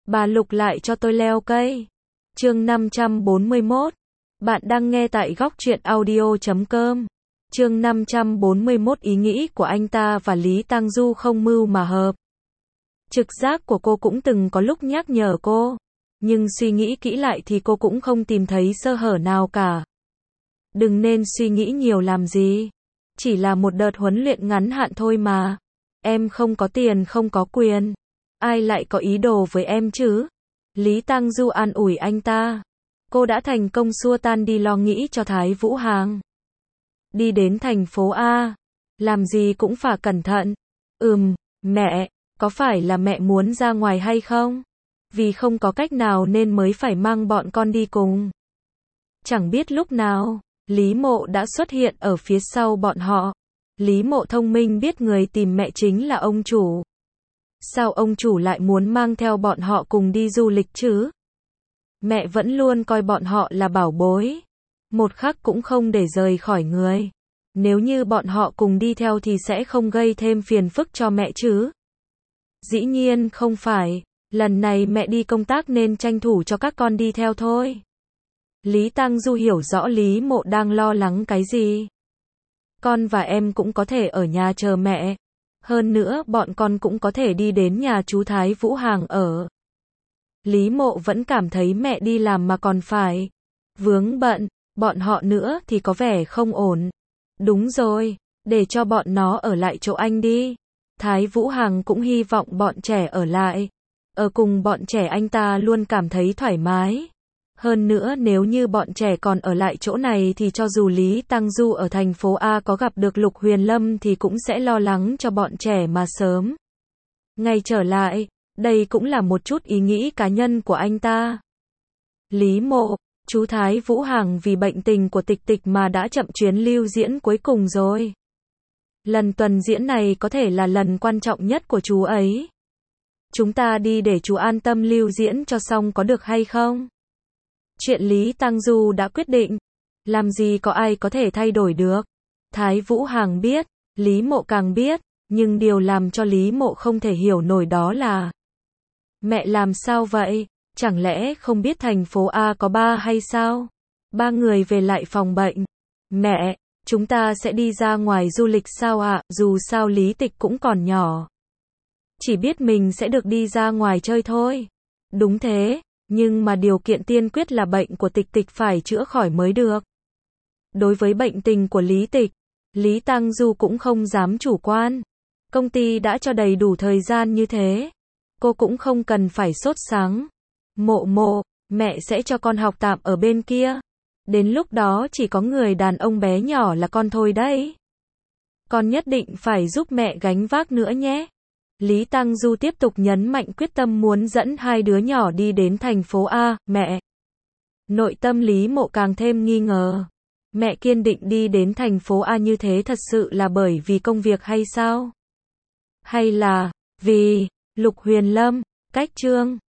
Bà Lục lại cho tôi leo cây. Chương 541. Bạn đang nghe tại góc truyện audio.com. Chương 541 ý nghĩ của anh ta và Lý Tang Du không mưu mà hợp. Trực giác của cô cũng từng có lúc nhắc nhở cô, nhưng suy nghĩ kỹ lại thì cô cũng không tìm thấy sơ hở nào cả. Đừng nên suy nghĩ nhiều làm gì. Chỉ là một đợt huấn luyện ngắn hạn thôi mà. Em không có tiền không có quyền. Ai lại có ý đồ với em chứ? Lý Tang Du an ủi anh ta. Cô đã thành công xua tan đi lo nghĩ cho Thái Vũ Hàng. Đi đến thành phố A. Làm gì cũng phải cẩn thận. Mẹ, có phải là mẹ muốn ra ngoài hay không? Vì không có cách nào nên mới phải mang bọn con đi cùng. Chẳng biết lúc nào, Lý Mộ đã xuất hiện ở phía sau bọn họ. Lý Mộ thông minh biết người tìm mẹ chính là ông chủ. Sao ông chủ lại muốn mang theo bọn họ cùng đi du lịch chứ? Mẹ vẫn luôn coi bọn họ là bảo bối. Một khắc cũng không để rời khỏi người. Nếu như bọn họ cùng đi theo thì sẽ không gây thêm phiền phức cho mẹ chứ? Dĩ nhiên không phải. Lần này mẹ đi công tác nên tranh thủ cho các con đi theo thôi. Lý Tang Du hiểu rõ Lý Mộ đang lo lắng cái gì. Con và em cũng có thể ở nhà chờ mẹ. Hơn nữa bọn con cũng có thể đi đến nhà chú Thái Vũ Hàng ở. Lý Mộ vẫn cảm thấy mẹ đi làm mà còn phải vướng bận, bọn họ nữa thì có vẻ không ổn. Đúng rồi, để cho bọn nó ở lại chỗ anh đi. Thái Vũ Hàng cũng hy vọng bọn trẻ ở lại. Ở cùng bọn trẻ anh ta luôn cảm thấy thoải mái. Hơn nữa nếu như bọn trẻ còn ở lại chỗ này thì cho dù Lý Tang Du ở thành phố A có gặp được Lục Huyền Lâm thì cũng sẽ lo lắng cho bọn trẻ mà sớm ngày trở lại. Đây cũng là một chút ý nghĩ cá nhân của anh ta. Lý Mộ, chú Thái Vũ Hàng vì bệnh tình của Tịch Tịch mà đã chậm chuyến lưu diễn cuối cùng rồi. Lần tuần diễn này có thể là lần quan trọng nhất của chú ấy. Chúng ta đi để chú an tâm lưu diễn cho xong có được hay không? Chuyện Lý Tang Du đã quyết định. Làm gì có ai có thể thay đổi được. Thái Vũ Hàng biết, Lý Mộ càng biết, nhưng điều làm cho Lý Mộ không thể hiểu nổi đó là mẹ làm sao vậy? Chẳng lẽ không biết thành phố A có ba hay sao? Ba người về lại phòng bệnh. Mẹ, chúng ta sẽ đi ra ngoài du lịch sao ạ? Dù sao Lý Tịch cũng còn nhỏ. Chỉ biết mình sẽ được đi ra ngoài chơi thôi. Đúng thế, nhưng mà điều kiện tiên quyết là bệnh của Tịch Tịch phải chữa khỏi mới được. Đối với bệnh tình của Lý Tịch, Lý Tang Du cũng không dám chủ quan. Công ty đã cho đầy đủ thời gian như thế. Cô cũng không cần phải sốt sắng. Mộ, mẹ sẽ cho con học tạm ở bên kia. Đến lúc đó chỉ có người đàn ông bé nhỏ là con thôi đấy. Con nhất định phải giúp mẹ gánh vác nữa nhé. Lý Tang Du tiếp tục nhấn mạnh quyết tâm muốn dẫn hai đứa nhỏ đi đến thành phố A. Mẹ. Nội tâm Lý Mộ càng thêm nghi ngờ. Mẹ kiên định đi đến thành phố A như thế thật sự là bởi vì công việc hay sao? Hay là vì Lục Huyền Lâm? Cách chương